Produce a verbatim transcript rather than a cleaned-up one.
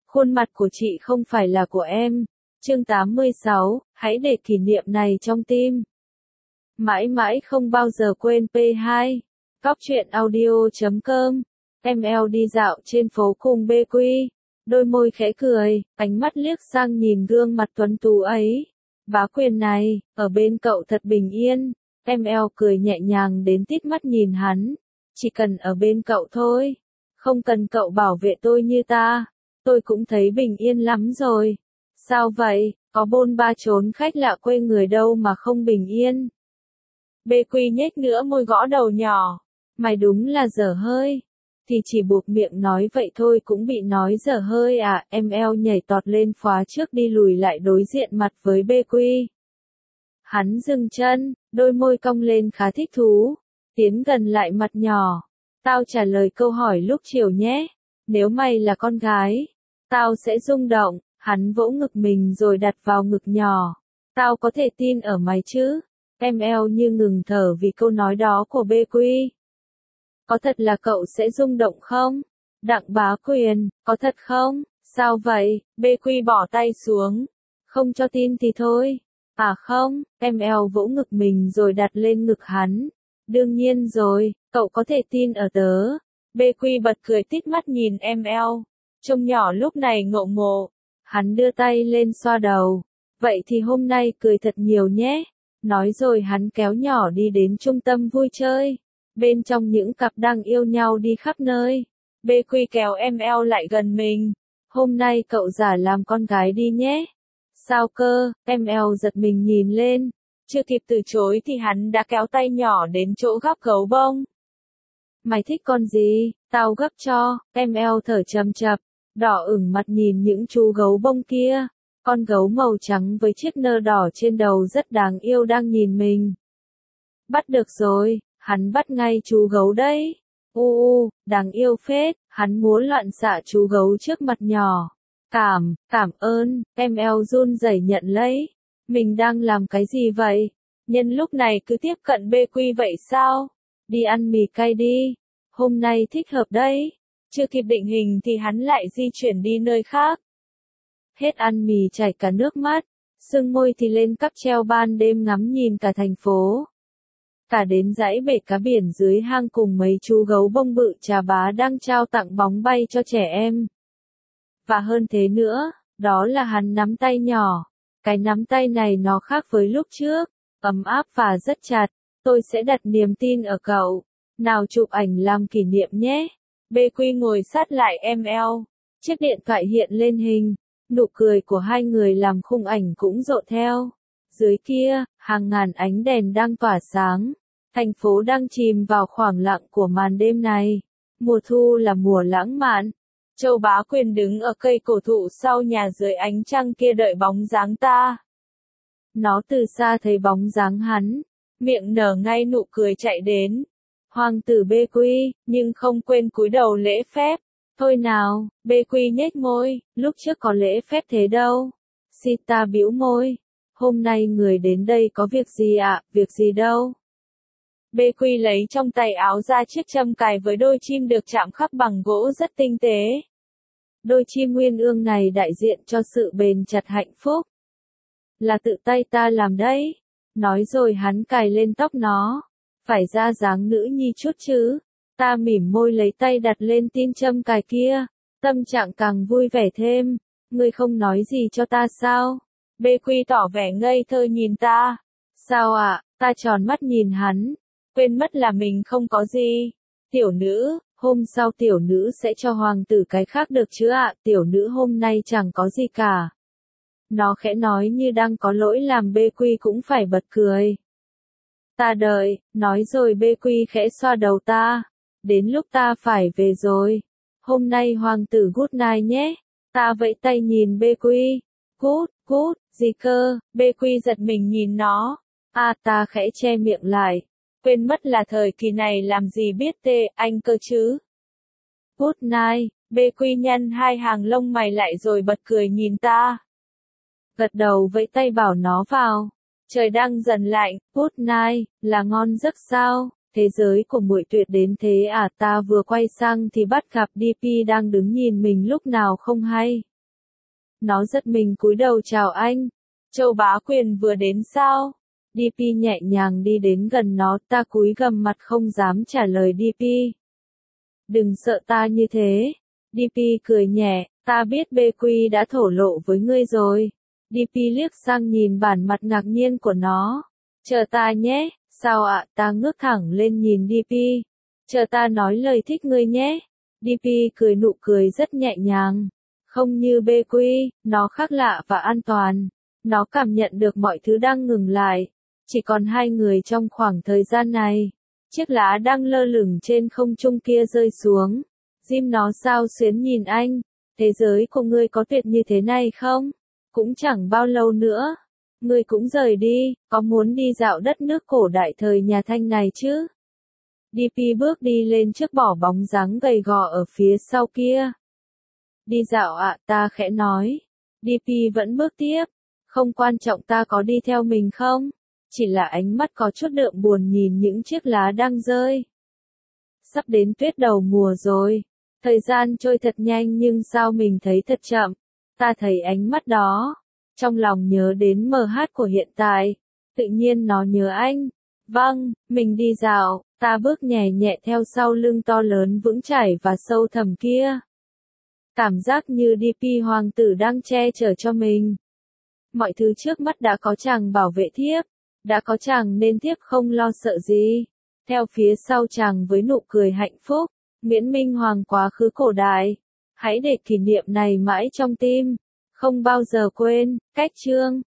Khuôn mặt của chị không phải là của em. Chương tám mươi sáu, hãy để kỷ niệm này trong tim. Mãi mãi không bao giờ quên pê hai. Cóc truyện audio chấm com. em lờ đi dạo trên phố cùng bê quy. Đôi môi khẽ cười, ánh mắt liếc sang nhìn gương mặt tuấn tú ấy. Bá Quyền này, ở bên cậu thật bình yên. em lờ cười nhẹ nhàng đến tít mắt nhìn hắn. Chỉ cần ở bên cậu thôi. Không cần cậu bảo vệ tôi như ta. Tôi cũng thấy bình yên lắm rồi. Sao vậy, có bôn ba trốn khách lạ quê người đâu mà không bình yên. Bê Quy nhếch nửa môi gõ đầu nhỏ. Mày đúng là dở hơi. Thì chỉ buộc miệng nói vậy thôi cũng bị nói dở hơi à. em lờ nhảy tọt lên phá trước đi lùi lại đối diện mặt với Bê Quy. Hắn dừng chân, đôi môi cong lên khá thích thú. Tiến gần lại mặt nhỏ. Tao trả lời câu hỏi lúc chiều nhé. Nếu mày là con gái, tao sẽ rung động. Hắn vỗ ngực mình rồi đặt vào ngực nhỏ. Tao có thể tin ở mày chứ? em lờ như ngừng thở vì câu nói đó của Bê Quy. Có thật là cậu sẽ rung động không? Đặng Bá Quyền, có thật không? Sao vậy? Bê Quy bỏ tay xuống. Không cho tin thì thôi. À không, em lờ vỗ ngực mình rồi đặt lên ngực hắn. Đương nhiên rồi, cậu có thể tin ở tớ. Bê Quy bật cười tít mắt nhìn em lờ. Trông nhỏ lúc này ngộ ngộ. Hắn đưa tay lên xoa đầu. Vậy thì hôm nay cười thật nhiều nhé. Nói rồi hắn kéo nhỏ đi đến trung tâm vui chơi. Bên trong những cặp đang yêu nhau đi khắp nơi. Bê Quy kéo em lờ lại gần mình. Hôm nay cậu giả làm con gái đi nhé. Sao cơ, em lờ giật mình nhìn lên. Chưa kịp từ chối thì hắn đã kéo tay nhỏ đến chỗ gắp gấu bông. Mày thích con gì, tao gấp cho. Em lờ thở chầm chập. Đỏ ửng mặt nhìn những chú gấu bông kia. Con gấu màu trắng với chiếc nơ đỏ trên đầu rất đáng yêu đang nhìn mình. Bắt được rồi, hắn bắt ngay chú gấu đấy. U u, đáng yêu phết, hắn múa loạn xạ chú gấu trước mặt nhỏ. Cảm, cảm ơn, em lờ run rẩy nhận lấy. Mình đang làm cái gì vậy? Nhân lúc này cứ tiếp cận Bê Quy vậy sao? Đi ăn mì cay đi. Hôm nay thích hợp đấy. Chưa kịp định hình thì hắn lại di chuyển đi nơi khác. Hết ăn mì chảy cả nước mắt, sưng môi thì lên cáp treo ban đêm ngắm nhìn cả thành phố. Cả đến dãy bể cá biển dưới hang cùng mấy chú gấu bông bự trà bá đang trao tặng bóng bay cho trẻ em. Và hơn thế nữa, đó là hắn nắm tay nhỏ. Cái nắm tay này nó khác với lúc trước, ấm áp và rất chặt. Tôi sẽ đặt niềm tin ở cậu. Nào chụp ảnh làm kỷ niệm nhé. Bê Quy ngồi sát lại em lờ. Chiếc điện thoại hiện lên hình. Nụ cười của hai người làm khung ảnh cũng rộ theo. Dưới kia, hàng ngàn ánh đèn đang tỏa sáng. Thành phố đang chìm vào khoảng lặng của màn đêm này. Mùa thu là mùa lãng mạn. Châu Bá Quyền đứng ở cây cổ thụ sau nhà dưới ánh trăng kia đợi bóng dáng ta. Nó từ xa thấy bóng dáng hắn. Miệng nở ngay nụ cười chạy đến. Hoàng tử Bê Quy, nhưng không quên cúi đầu lễ phép. Thôi nào, Bê Quy nhếch môi, lúc trước có lễ phép thế đâu. Sita bĩu môi. Hôm nay người đến đây có việc gì ạ, à? Việc gì đâu. Bê Quy lấy trong tay áo ra chiếc châm cài với đôi chim được chạm khắc bằng gỗ rất tinh tế. Đôi chim nguyên ương này đại diện cho sự bền chặt hạnh phúc. Là tự tay ta làm đấy. Nói rồi hắn cài lên tóc nó. Phải ra dáng nữ nhi chút chứ. Ta mỉm môi lấy tay đặt lên tin châm cài kia. Tâm trạng càng vui vẻ thêm. Ngươi không nói gì cho ta sao? Bê Quy tỏ vẻ ngây thơ nhìn ta. Sao ạ? À? Ta tròn mắt nhìn hắn. Quên mất là mình không có gì. Tiểu nữ, hôm sau tiểu nữ sẽ cho hoàng tử cái khác được chứ ạ? À? Tiểu nữ hôm nay chẳng có gì cả. Nó khẽ nói như đang có lỗi làm Bê Quy cũng phải bật cười. Ta đợi, nói rồi Bê Quy khẽ xoa đầu ta. Đến lúc ta phải về rồi. Hôm nay hoàng tử good night nhé. Ta vẫy tay nhìn Bê Quy. Good, good, gì cơ? Bê Quy giật mình nhìn nó. À ta khẽ che miệng lại. Quên mất là thời kỳ này làm gì biết tê, anh cơ chứ. Good night, Bê Quy nhăn hai hàng lông mày lại rồi bật cười nhìn ta. Gật đầu vẫy tay bảo nó vào. Trời đang dần lạnh, good night, là ngon giấc sao? Thế giới của muội tuyệt đến thế à? Ta vừa quay sang thì bắt gặp đê pê đang đứng nhìn mình lúc nào không hay. Nó giật mình cúi đầu chào anh. Châu Bá Quyền vừa đến sao? đê pê nhẹ nhàng đi đến gần nó, ta cúi gằm mặt không dám trả lời đê pê. Đừng sợ ta như thế. đê pê cười nhẹ, ta biết bê quy đã thổ lộ với ngươi rồi. đê pê liếc sang nhìn bản mặt ngạc nhiên của nó. Chờ ta nhé, sao ạ, ta ngước thẳng lên nhìn đê pê. Chờ ta nói lời thích ngươi nhé. đê pê cười nụ cười rất nhẹ nhàng. Không như bê quy, nó khác lạ và an toàn. Nó cảm nhận được mọi thứ đang ngừng lại. Chỉ còn hai người trong khoảng thời gian này. Chiếc lá đang lơ lửng trên không trung kia rơi xuống. Jim nó sao xuyến nhìn anh. Thế giới của ngươi có tuyệt như thế này không? Cũng chẳng bao lâu nữa. Ngươi cũng rời đi, có muốn đi dạo đất nước cổ đại thời nhà Thanh này chứ? đê pê bước đi lên trước bỏ bóng dáng gầy gò ở phía sau kia. Đi dạo ạ, ta khẽ nói. đê pê vẫn bước tiếp. Không quan trọng ta có đi theo mình không? Chỉ là ánh mắt có chút đượm buồn nhìn những chiếc lá đang rơi. Sắp đến tuyết đầu mùa rồi. Thời gian trôi thật nhanh nhưng sao mình thấy thật chậm. Ta thấy ánh mắt đó. Trong lòng nhớ đến mờ hát của hiện tại. Tự nhiên nó nhớ anh. Vâng, mình đi dạo. Ta bước nhẹ nhẹ theo sau lưng to lớn vững chãi và sâu thẳm kia. Cảm giác như đê pê hoàng tử đang che chở cho mình. Mọi thứ trước mắt đã có chàng bảo vệ thiếp. Đã có chàng nên thiếp không lo sợ gì. Theo phía sau chàng với nụ cười hạnh phúc. Miễn minh hoàng quá khứ cổ đại. Hãy để kỷ niệm này mãi trong tim. Không bao giờ quên. Cách chương.